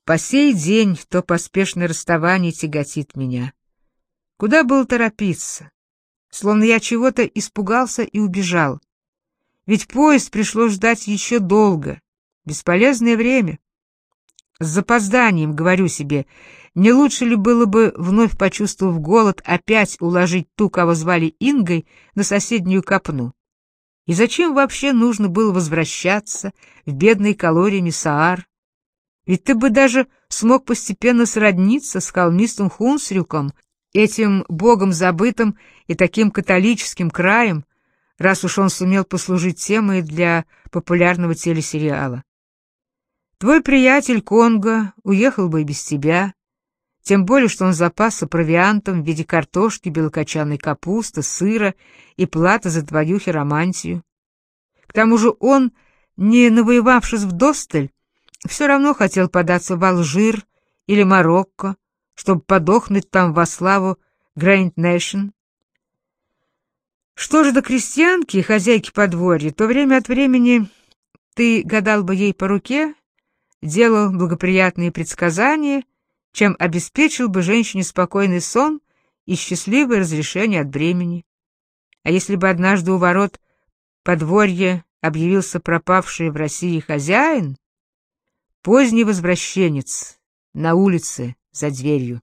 По сей день то поспешное расставание тяготит меня. Куда было торопиться? Словно я чего-то испугался и убежал. Ведь поезд пришлось ждать еще долго. Бесполезное время. С запозданием, говорю себе, не лучше ли было бы, вновь почувствовав голод, опять уложить ту, кого звали Ингой, на соседнюю копну? И зачем вообще нужно было возвращаться в бедные калориями Саар? Ведь ты бы даже смог постепенно сродниться с холмистым Хунсрюком, этим богом забытым и таким католическим краем, раз уж он сумел послужить темой для популярного телесериала. Твой приятель Конго уехал бы и без тебя, тем более, что он запасся провиантом в виде картошки, белокочанной капусты, сыра и платы за твою хиромантию. К тому же он, не навоевавшись вдосталь, все равно хотел податься в Алжир или Марокко, чтобы подохнуть там во славу Grand Nation. Что же до крестьянки и хозяйки подворья, то время от времени ты гадал бы ей по руке, делал благоприятные предсказания, чем обеспечил бы женщине спокойный сон и счастливое разрешение от бремени. А если бы однажды у ворот подворья объявился пропавший в России хозяин, поздний возвращенец на улице за дверью.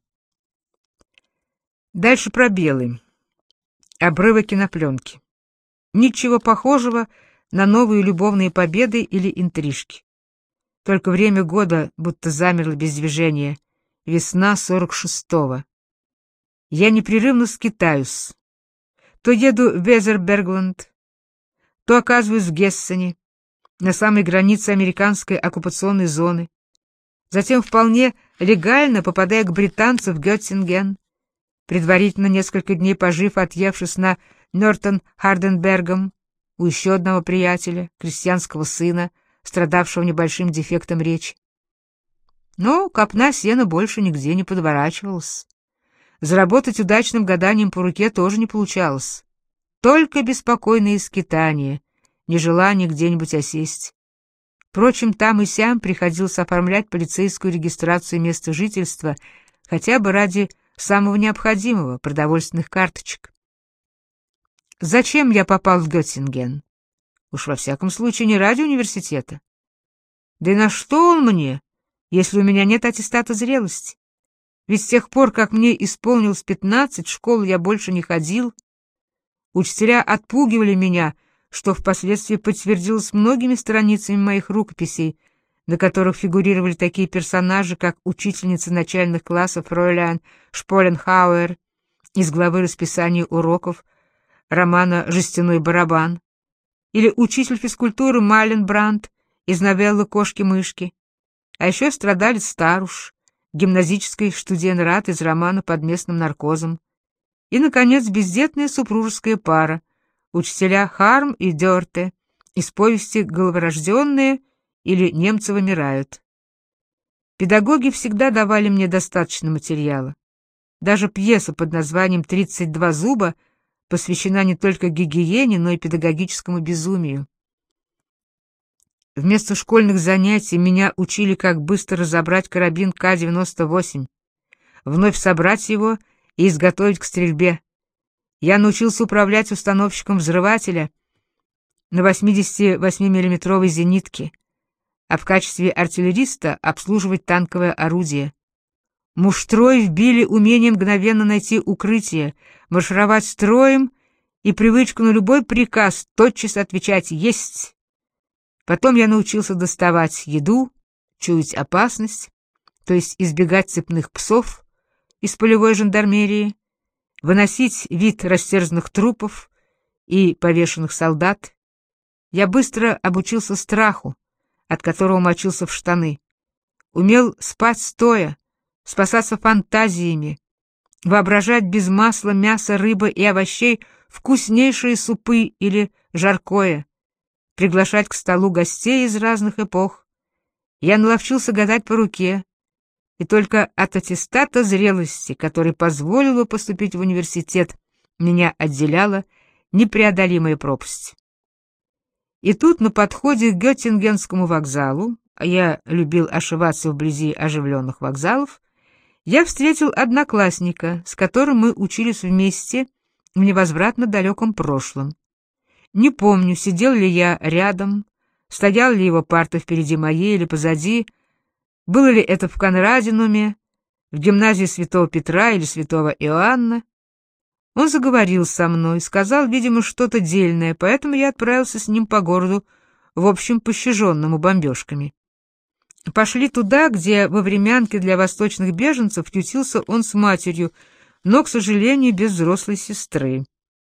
Дальше пробелы. Обрывки на пленке. Ничего похожего на новые любовные победы или интрижки. Только время года будто замерло без движения. Весна 46-го. Я непрерывно скитаюсь. То еду в Везербергленд, то оказываюсь в Гессене, на самой границе американской оккупационной зоны. Затем вполне легально попадаю к британцам в Геттинген, предварительно несколько дней пожив, отъевшись на Нёртон-Харденбергом у еще одного приятеля, крестьянского сына, страдавшего небольшим дефектом речи. Но копна сена больше нигде не подворачивалась. Заработать удачным гаданием по руке тоже не получалось. Только беспокойные скитания, нежелание где-нибудь осесть. Впрочем, там и сям приходилось оформлять полицейскую регистрацию места жительства хотя бы ради самого необходимого — продовольственных карточек. Зачем я попал в Геттинген? Уж во всяком случае не ради университета. Да и на что он мне, если у меня нет аттестата зрелости? Ведь с тех пор, как мне исполнилось 15, в школу я больше не ходил. Учителя отпугивали меня, что впоследствии подтвердилось многими страницами моих рукописей, на которых фигурировали такие персонажи, как учительница начальных классов Фройлян Шполенхауэр из главы расписания уроков романа «Жестяной барабан», или учитель физкультуры Майленбрандт из новеллы «Кошки-мышки», а еще страдалец Старуш, гимназический штуденрат из романа «Под местным наркозом», и, наконец, бездетная супружеская пара, учителя Харм и Дёрте из повести «Головорожденные» или «Немцы вымирают». Педагоги всегда давали мне достаточно материала. Даже пьеса под названием «32 зуба» посвящена не только гигиене, но и педагогическому безумию. Вместо школьных занятий меня учили, как быстро разобрать карабин К-98, вновь собрать его и изготовить к стрельбе. Я научился управлять установщиком взрывателя на 88-миллиметровой зенитке, а в качестве артиллериста обслуживать танковое орудие. Муштрой вбили умение мгновенно найти укрытие, маршировать строем и привычку на любой приказ тотчас отвечать «Есть!». Потом я научился доставать еду, чуять опасность, то есть избегать цепных псов из полевой жандармерии, выносить вид растерзанных трупов и повешенных солдат. Я быстро обучился страху, от которого мочился в штаны, умел спать стоя, спасаться фантазиями, воображать без масла, мяса, рыбы и овощей вкуснейшие супы или жаркое, приглашать к столу гостей из разных эпох. Я наловчился гадать по руке, и только от аттестата зрелости, который позволил бы поступить в университет, меня отделяла непреодолимая пропасть. И тут на подходе к Геттингенскому вокзалу а я любил ошиваться вблизи оживленных вокзалов, я встретил одноклассника, с которым мы учились вместе в невозвратно далеком прошлом. Не помню, сидел ли я рядом, стоял ли его парта впереди моей или позади, было ли это в Конрадинуме, в гимназии Святого Петра или Святого Иоанна. Он заговорил со мной, сказал, видимо, что-то дельное, поэтому я отправился с ним по городу, в общем, пощаженному бомбежками. Пошли туда, где во времянке для восточных беженцев ютился он с матерью, но, к сожалению, без взрослой сестры.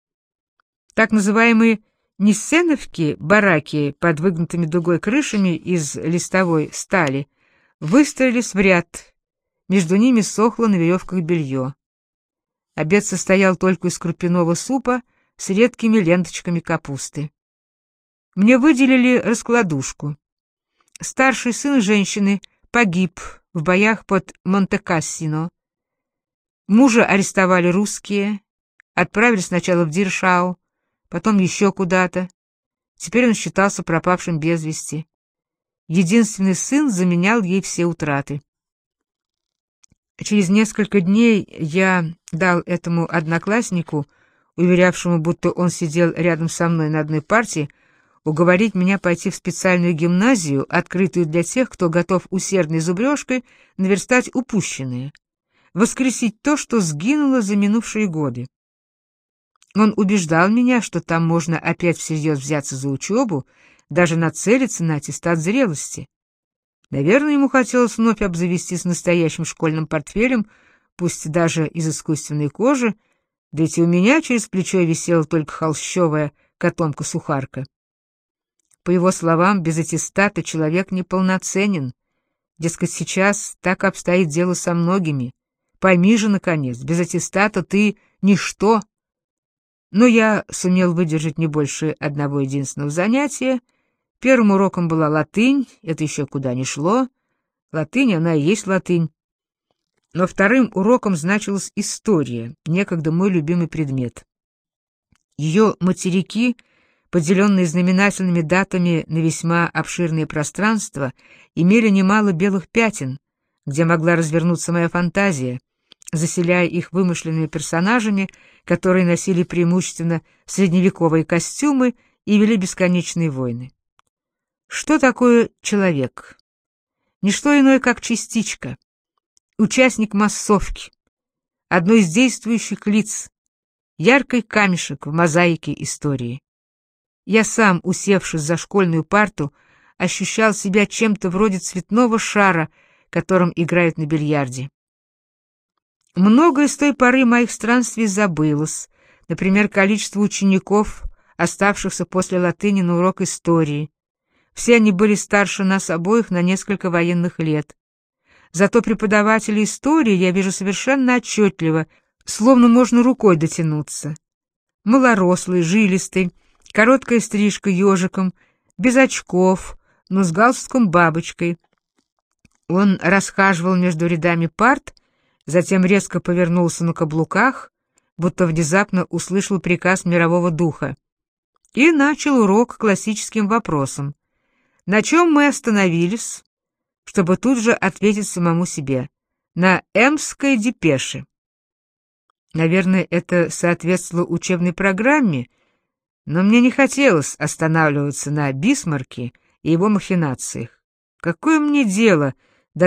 Так называемые ниссеновки, бараки под выгнутыми дугой крышами из листовой стали, выстроились в ряд, между ними сохло на веревках белье. Обед состоял только из крупяного супа с редкими ленточками капусты. Мне выделили раскладушку. Старший сын женщины погиб в боях под Монте-Кассино. Мужа арестовали русские, отправили сначала в Диршау, потом еще куда-то. Теперь он считался пропавшим без вести. Единственный сын заменял ей все утраты. Через несколько дней я дал этому однокласснику, уверявшему, будто он сидел рядом со мной на одной парте, уговорить меня пойти в специальную гимназию, открытую для тех, кто готов усердной зубрежкой наверстать упущенное, воскресить то, что сгинуло за минувшие годы. Он убеждал меня, что там можно опять всерьез взяться за учебу, даже нацелиться на аттестат зрелости. Наверное, ему хотелось вновь обзавестись настоящим школьным портфелем, пусть даже из искусственной кожи, да ведь и у меня через плечо висела только холщовая котомка-сухарка. По его словам, без аттестата человек неполноценен. Дескать, сейчас так обстоит дело со многими. Пойми же, наконец, без аттестата ты ничто. Но я сумел выдержать не больше одного единственного занятия. Первым уроком была латынь, это еще куда ни шло. Латынь, она и есть латынь. Но вторым уроком значилась история, некогда мой любимый предмет. Ее материки, поделенные знаменательными датами на весьма обширные пространства, имели немало белых пятен, где могла развернуться моя фантазия, заселяя их вымышленными персонажами, которые носили преимущественно средневековые костюмы и вели бесконечные войны. Что такое человек? Ничто иное, как частичка, участник массовки, одно из действующих лиц, яркий камешек в мозаике истории. Я сам, усевшись за школьную парту, ощущал себя чем-то вроде цветного шара, которым играют на бильярде. Многое с той поры моих странствий забылось, например, количество учеников, оставшихся после латыни на урок истории. Все они были старше нас обоих на несколько военных лет. Зато преподавателя истории я вижу совершенно отчетливо, словно можно рукой дотянуться. Малорослый, жилистый, короткая стрижка ежиком, без очков, но с галстуком бабочкой. Он расхаживал между рядами парт, затем резко повернулся на каблуках, будто внезапно услышал приказ мирового духа, и начал урок классическим вопросом. На чем мы остановились, чтобы тут же ответить самому себе? На Эмской депеше. Наверное, это соответствовало учебной программе, но мне не хотелось останавливаться на Бисмарке и его махинациях. Какое мне дело до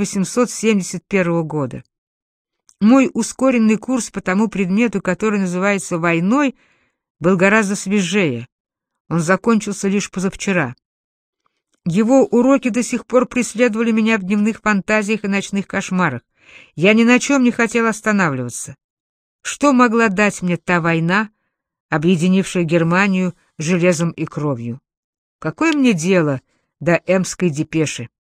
1871 года? Мой ускоренный курс по тому предмету, который называется «войной», был гораздо свежее. Он закончился лишь позавчера. Его уроки до сих пор преследовали меня в дневных фантазиях и ночных кошмарах. Я ни на чем не хотел останавливаться. Что могла дать мне та война, объединившая Германию железом и кровью? Какое мне дело до Эмской депеши?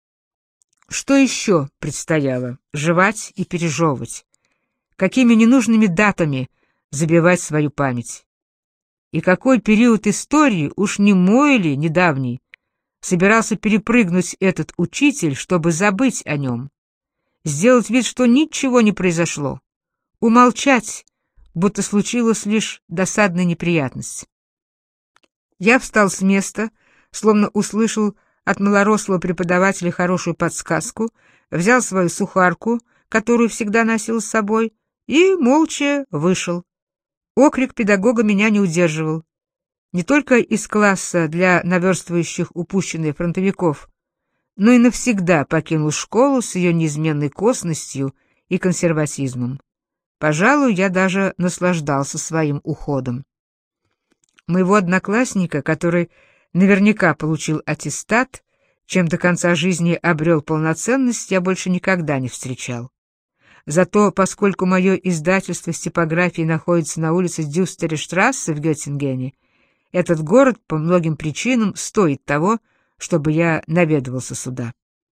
Что еще предстояло? Жевать и пережевывать. Какими ненужными датами забивать свою память? И какой период истории, уж не мой ли, недавний, собирался перепрыгнуть этот учитель, чтобы забыть о нем? Сделать вид, что ничего не произошло? Умолчать, будто случилась лишь досадная неприятность? Я встал с места, словно услышал от малорослого преподавателя хорошую подсказку, взял свою сухарку, которую всегда носил с собой, и молча вышел. Окрик педагога меня не удерживал. Не только из класса для наверстывающих упущенные фронтовиков, но и навсегда покинул школу с ее неизменной косностью и консерватизмом. Пожалуй, я даже наслаждался своим уходом. Моего одноклассника, который наверняка получил аттестат, чем до конца жизни обрел полноценность, я больше никогда не встречал. Зато, поскольку мое издательство с типографией находится на улице Дюстерештрассе в Геттингене, этот город по многим причинам стоит того, чтобы я наведывался сюда.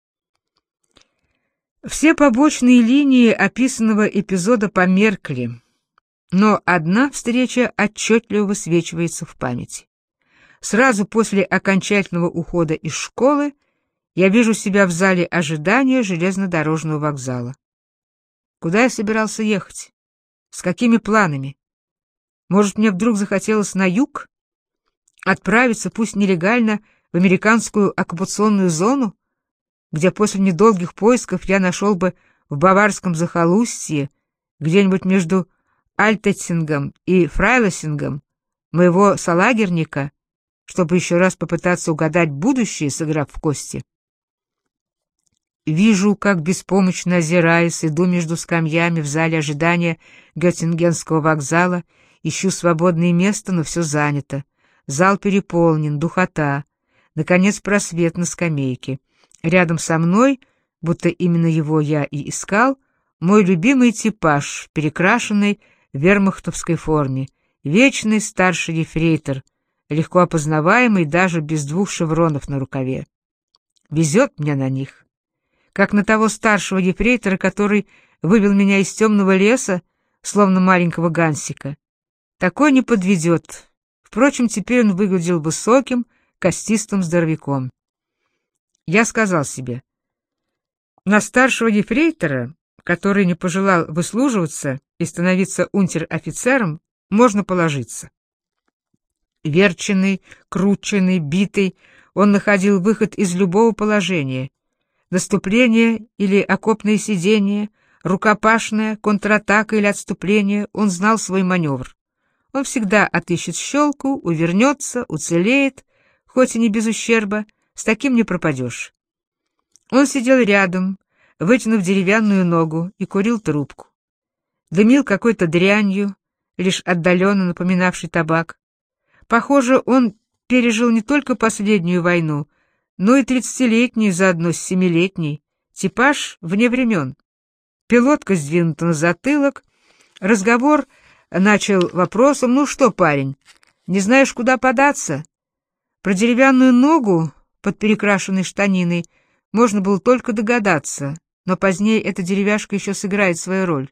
Все побочные линии описанного эпизода померкли, но одна встреча отчетливо высвечивается в памяти. Сразу после окончательного ухода из школы я вижу себя в зале ожидания железнодорожного вокзала. Куда я собирался ехать? С какими планами? Может, мне вдруг захотелось на юг? Отправиться, пусть нелегально, в американскую оккупационную зону, где после недолгих поисков я нашел бы в баварском захолустье, где-нибудь между Альтетцингом и Фрайлесингом, моего солагерника, чтобы еще раз попытаться угадать будущее, сыграв в кости. Вижу, как, беспомощно озираясь, иду между скамьями в зале ожидания Геттингенского вокзала, ищу свободное место, но все занято. Зал переполнен, духота. Наконец, просвет на скамейке. Рядом со мной, будто именно его я и искал, мой любимый типаж, перекрашенный в вермахтовской форме, вечный старший ефрейтор, легко опознаваемый даже без 2 шевронов на рукаве. Везет мне на них. Как на того старшего ефрейтора, который вывел меня из темного леса, словно маленького Гансика. Такой не подведет. Впрочем, теперь он выглядел высоким, костистым здоровяком. Я сказал себе, на старшего ефрейтора, который не пожелал выслуживаться и становиться унтер-офицером, можно положиться. Верченный, крученный, битый, он находил выход из любого положения. Наступление или окопное сидение, рукопашное, контратака или отступление, он знал свой маневр. Он всегда отыщет щелку, увернется, уцелеет, хоть и не без ущерба, с таким не пропадешь. Он сидел рядом, вытянув деревянную ногу, и курил трубку. Дымил какой-то дрянью, лишь отдаленно напоминавшей табак. Похоже, он пережил не только последнюю войну, но и 30-летнюю заодно с 7-летней. Типаж вне времен. Пилотка сдвинута на затылок. Разговор начал вопросом: «Ну что, парень, не знаешь, куда податься?» Про деревянную ногу под перекрашенной штаниной можно было только догадаться, но позднее эта деревяшка еще сыграет свою роль.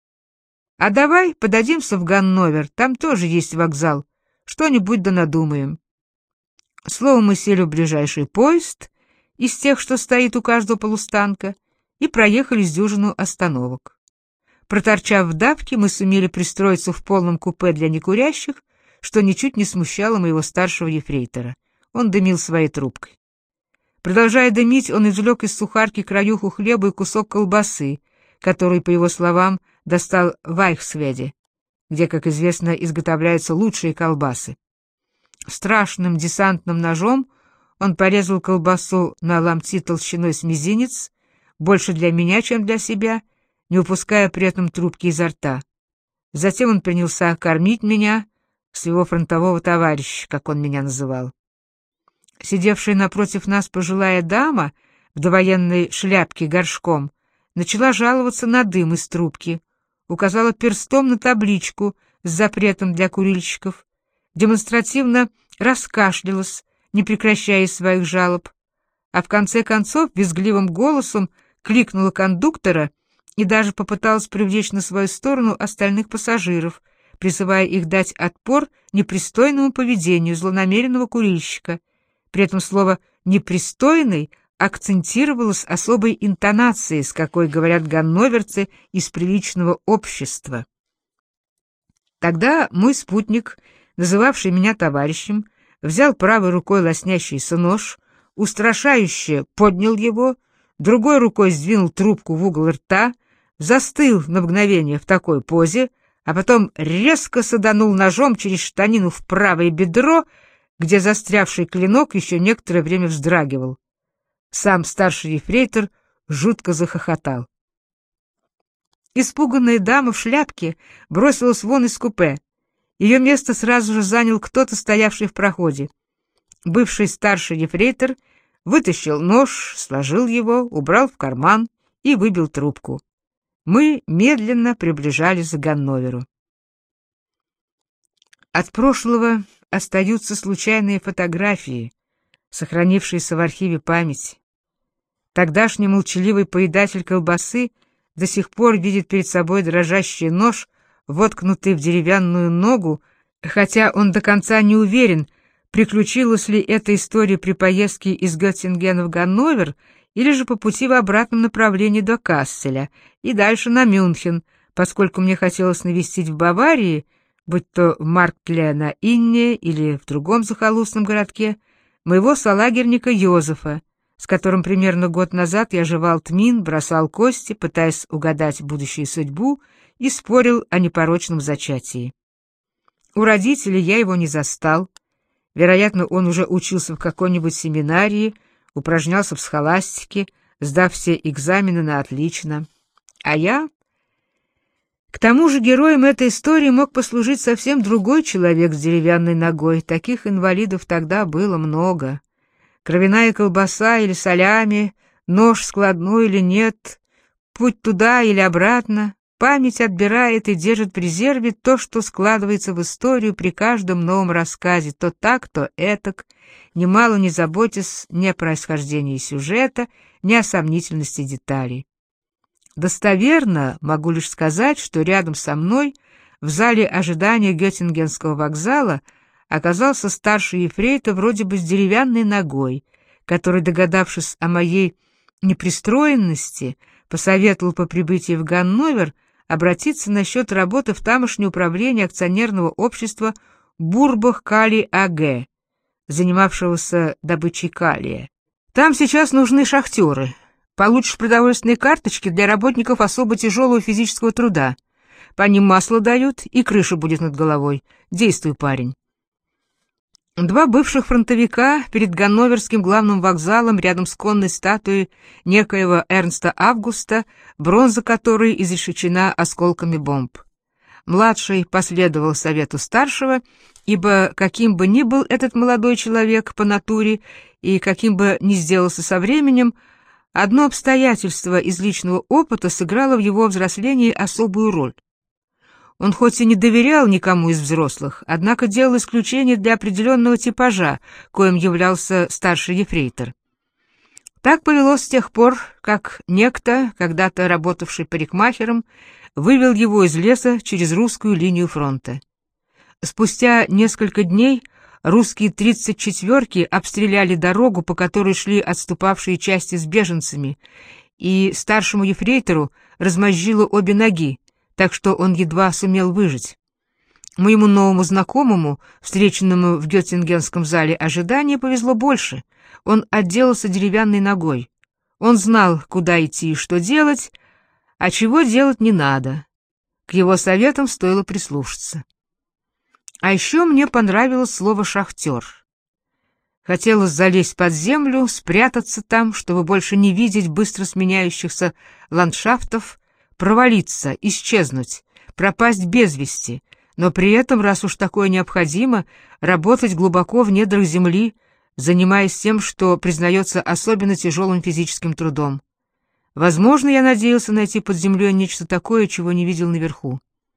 «А давай подадимся в Ганновер, там тоже есть вокзал, что-нибудь да надумаем». Словом, мы сели в ближайший поезд из тех, что стоит у каждого полустанка, и проехали с дюжину остановок. Проторчав в давке, мы сумели пристроиться в полном купе для некурящих, что ничуть не смущало моего старшего ефрейтора. Он дымил своей трубкой. Продолжая дымить, он извлек из сухарки краюху хлеба и кусок колбасы, который, по его словам, достал в Айхсведе, где, как известно, изготовляются лучшие колбасы. Страшным десантным ножом он порезал колбасу на ломти толщиной с мизинец, больше для меня, чем для себя, не упуская при этом трубки изо рта. Затем он принялся кормить меня, своего фронтового товарища, как он меня называл. Сидевшая напротив нас пожилая дама в довоенной шляпке горшком начала жаловаться на дым из трубки, указала перстом на табличку с запретом для курильщиков, демонстративно раскашлялась, не прекращая своих жалоб, а в конце концов визгливым голосом кликнула кондуктора и даже попыталась привлечь на свою сторону остальных пассажиров, призывая их дать отпор непристойному поведению злонамеренного курильщика. При этом слово «непристойный» акцентировалось особой интонацией, с какой говорят ганноверцы из приличного общества. Тогда мой спутник, называвший меня товарищем, взял правой рукой лоснящийся нож, устрашающе поднял его, другой рукой сдвинул трубку в угол рта, застыл на мгновение в такой позе, а потом резко саданул ножом через штанину в правое бедро, где застрявший клинок еще некоторое время вздрагивал. Сам старший ефрейтор жутко захохотал. Испуганная дама в шляпке бросилась вон из купе. Ее место сразу же занял кто-то, стоявший в проходе. Бывший старший ефрейтор вытащил нож, сложил его, убрал в карман и выбил трубку. Мы медленно приближались к Ганноверу. От прошлого остаются случайные фотографии, сохранившиеся в архиве памяти. Тогдашний молчаливый поедатель колбасы до сих пор видит перед собой дрожащий нож, воткнутый в деревянную ногу, хотя он до конца не уверен, приключилась ли эта история при поездке из Геттингена в Ганновер или же по пути в обратном направлении до Касселя и дальше на Мюнхен, поскольку мне хотелось навестить в Баварии, будь то в Марктле на Инне или в другом захолустном городке, моего солагерника Йозефа, с которым примерно год назад я жевал тмин, бросал кости, пытаясь угадать будущую судьбу, и спорил о непорочном зачатии. У родителей я его не застал. Вероятно, он уже учился в какой-нибудь семинарии, упражнялся в схоластике, сдав все экзамены на отлично. А я... К тому же героем этой истории мог послужить совсем другой человек с деревянной ногой. Таких инвалидов тогда было много. Кровяная колбаса или солями, нож складной или нет, путь туда или обратно. Память отбирает и держит в резерве то, что складывается в историю при каждом новом рассказе, то так, то этак, немало не заботясь ни о происхождении сюжета, ни о сомнительности деталей. Достоверно могу лишь сказать, что рядом со мной в зале ожидания Геттингенского вокзала оказался старший ефрейтор вроде бы с деревянной ногой, который, догадавшись о моей непристроенности, посоветовал по прибытии в Ганновер обратиться насчет работы в тамошнее управление акционерного общества Бурбах Калий АГ, занимавшегося добычей калия. Там сейчас нужны шахтеры. Получишь продовольственные карточки для работников особо тяжелого физического труда. По ним масло дают, и крыша будет над головой. Действуй, парень. Два бывших фронтовика перед Ганноверским главным вокзалом рядом с конной статуей некоего Эрнста Августа, бронза которой изрешечена осколками бомб. Младший последовал совету старшего, ибо каким бы ни был этот молодой человек по натуре и каким бы ни сделался со временем, одно обстоятельство из личного опыта сыграло в его взрослении особую роль. Он хоть и не доверял никому из взрослых, однако делал исключение для определенного типажа, коим являлся старший ефрейтор. Так повелось с тех пор, как некто, когда-то работавший парикмахером, вывел его из леса через русскую линию фронта. Спустя несколько дней русские 34-ки обстреляли дорогу, по которой шли отступавшие части с беженцами, и старшему ефрейтору размозжило обе ноги, так что он едва сумел выжить. Моему новому знакомому, встреченному в Геттингенском зале ожидания, повезло больше. Он отделался деревянной ногой. Он знал, куда идти и что делать, а чего делать не надо. К его советам стоило прислушаться. А еще мне понравилось слово «шахтер». Хотелось залезть под землю, спрятаться там, чтобы больше не видеть быстро сменяющихся ландшафтов, провалиться, исчезнуть, пропасть без вести, но при этом, раз уж такое необходимо, работать глубоко в недрах земли, занимаясь тем, что признается особенно тяжелым физическим трудом. Возможно, я надеялся найти под землей нечто такое, чего не видел наверху.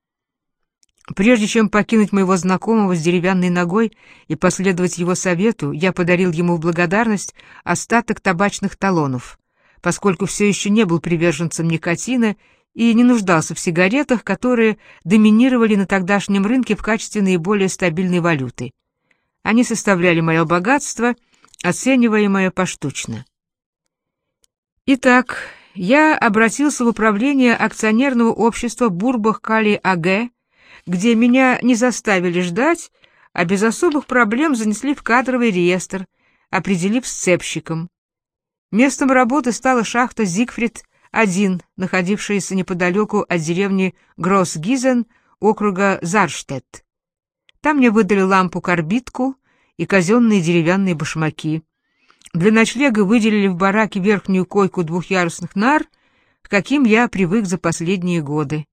Прежде чем покинуть моего знакомого с деревянной ногой и последовать его совету, я подарил ему в благодарность остаток табачных талонов, поскольку все еще не был приверженцем никотина и не нуждался в сигаретах, которые доминировали на тогдашнем рынке в качестве наиболее стабильной валюты. Они составляли мое богатство, оцениваемое поштучно. Итак, я обратился в управление акционерного общества Бурбах Калий АГ, где меня не заставили ждать, а без особых проблем занесли в кадровый реестр, определив сцепщиком. Местом работы стала шахта Зигфрид-1, находившаяся неподалеку от деревни Гросс-Гизен округа Зарштедт. Там мне выдали лампу-карбидку и казенные деревянные башмаки. Для ночлега выделили в бараке верхнюю койку двухъярусных нар, к каким я привык за последние годы.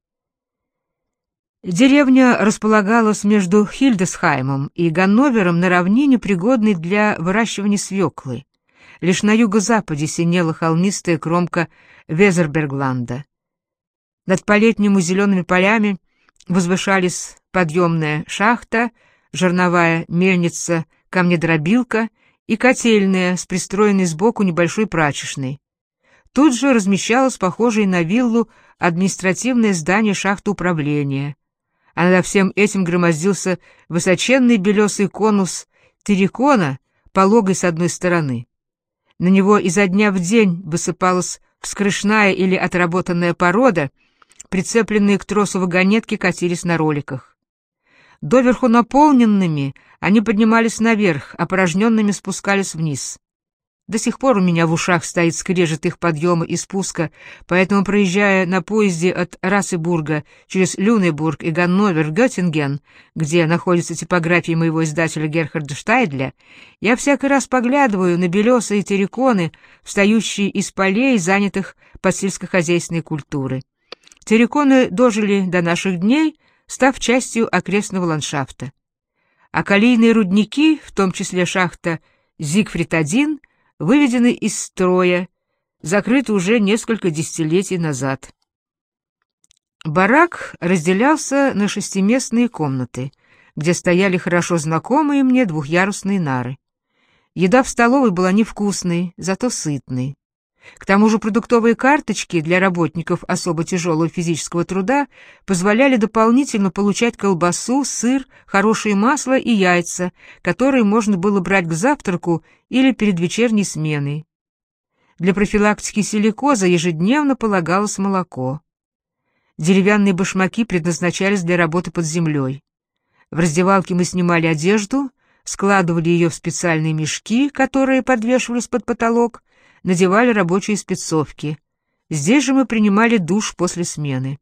Деревня располагалась между Хильдесхаймом и Ганновером на равнине, пригодной для выращивания свеклы. Лишь на юго-западе синела холмистая кромка Везербергланда. Над по-летнему зелеными полями возвышались подъемная шахта, жерновая мельница, камнедробилка и котельная с пристроенной сбоку небольшой прачечной. Тут же размещалось похожее на виллу административное здание шахты управления, а над всем этим громоздился высоченный белесый конус террикона, пологой с одной стороны. На него изо дня в день высыпалась вскрышная или отработанная порода, прицепленные к тросу вагонетки катились на роликах. Доверху наполненными они поднимались наверх, опорожненными спускались вниз. До сих пор у меня в ушах стоит скрежет их подъема и спуска, поэтому, проезжая на поезде от Рассебурга через Люнебург и Ганновер в Геттинген, где находится типография моего издателя Герхарда Штайдля, я всякий раз поглядываю на белесые терриконы, встающие из полей, занятых под сельскохозяйственной культурой. Терриконы дожили до наших дней, став частью окрестного ландшафта. А калийные рудники, в том числе шахта Зигфрид-1, выведены из строя, закрыты уже несколько десятилетий назад. Барак разделялся на 6-местные комнаты, где стояли хорошо знакомые мне двухъярусные нары. Еда в столовой была невкусной, зато сытной. К тому же продуктовые карточки для работников особо тяжелого физического труда позволяли дополнительно получать колбасу, сыр, хорошее масло и яйца, которые можно было брать к завтраку или перед вечерней сменой. Для профилактики силикоза ежедневно полагалось молоко. Деревянные башмаки предназначались для работы под землей. В раздевалке мы снимали одежду, складывали ее в специальные мешки, которые подвешивались под потолок, надевали рабочие спецовки. Здесь же мы принимали душ после смены.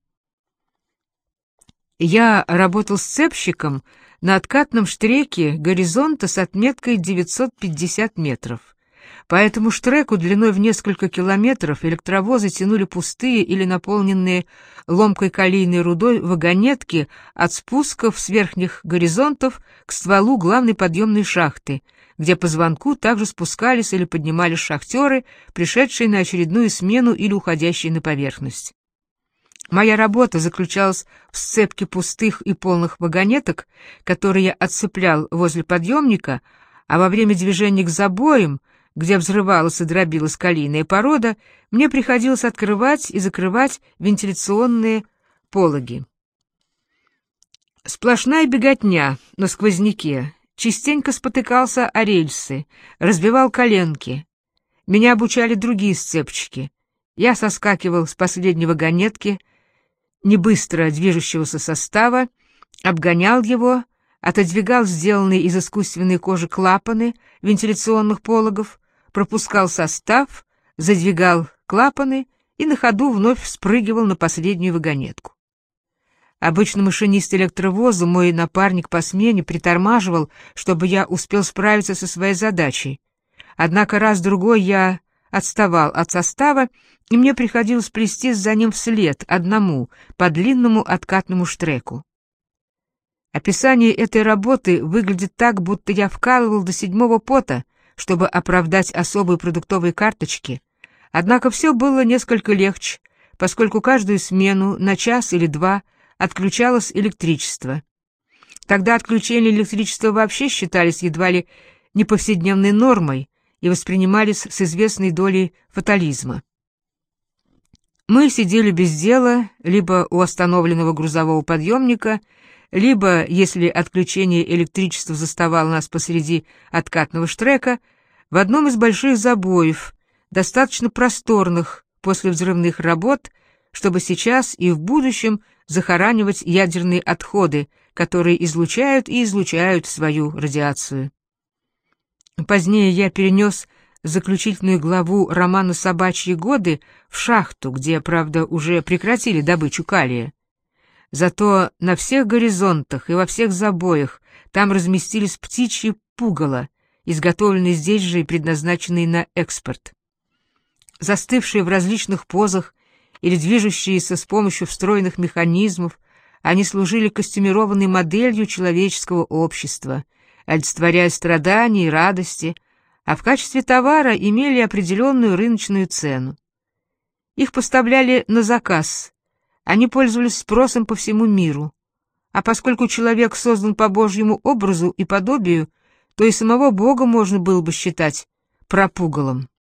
Я работал сцепщиком на откатном штреке горизонта с отметкой 950 метров. По этому штреку длиной в несколько километров электровозы тянули пустые или наполненные ломкой калийной рудой вагонетки от спусков с верхних горизонтов к стволу главной подъемной шахты, где по звонку также спускались или поднимались шахтеры, пришедшие на очередную смену или уходящие на поверхность. Моя работа заключалась в сцепке пустых и полных вагонеток, которые я отцеплял возле подъемника, а во время движения к забоям, где взрывалась и дробилась калийная порода, мне приходилось открывать и закрывать вентиляционные пологи. Сплошная беготня на сквозняке. Частенько спотыкался о рельсы, разбивал коленки. Меня обучали другие сцепщики. Я соскакивал с последней вагонетки, небыстро движущегося состава, обгонял его, отодвигал сделанные из искусственной кожи клапаны вентиляционных пологов, пропускал состав, задвигал клапаны и на ходу вновь спрыгивал на последнюю вагонетку. Обычно машинист электровоза, мой напарник по смене, притормаживал, чтобы я успел справиться со своей задачей. Однако раз-другой я отставал от состава, и мне приходилось плестись за ним вслед, одному, по длинному откатному штреку. Описание этой работы выглядит так, будто я вкалывал до 7-го пота, чтобы оправдать особые продуктовые карточки. Однако все было несколько легче, поскольку каждую смену на час или два отключалось электричество. Тогда отключения электричества вообще считались едва ли не повседневной нормой и воспринимались с известной долей фатализма. Мы сидели без дела либо у остановленного грузового подъемника, либо, если отключение электричества заставало нас посреди откатного штрека, в одном из больших забоев, достаточно просторных после взрывных работ, чтобы сейчас и в будущем захоранивать ядерные отходы, которые излучают и излучают свою радиацию. Позднее я перенес заключительную главу романа «Собачьи годы» в шахту, где, правда, уже прекратили добычу калия. Зато на всех горизонтах и во всех забоях там разместились птичьи пугало, изготовленные здесь же и предназначенные на экспорт. Застывшие в различных позах или движущиеся с помощью встроенных механизмов, они служили костюмированной моделью человеческого общества, олицетворяя страдания и радости, а в качестве товара имели определенную рыночную цену. Их поставляли на заказ, они пользовались спросом по всему миру, а поскольку человек создан по Божьему образу и подобию, то и самого Бога можно было бы считать прапугалом.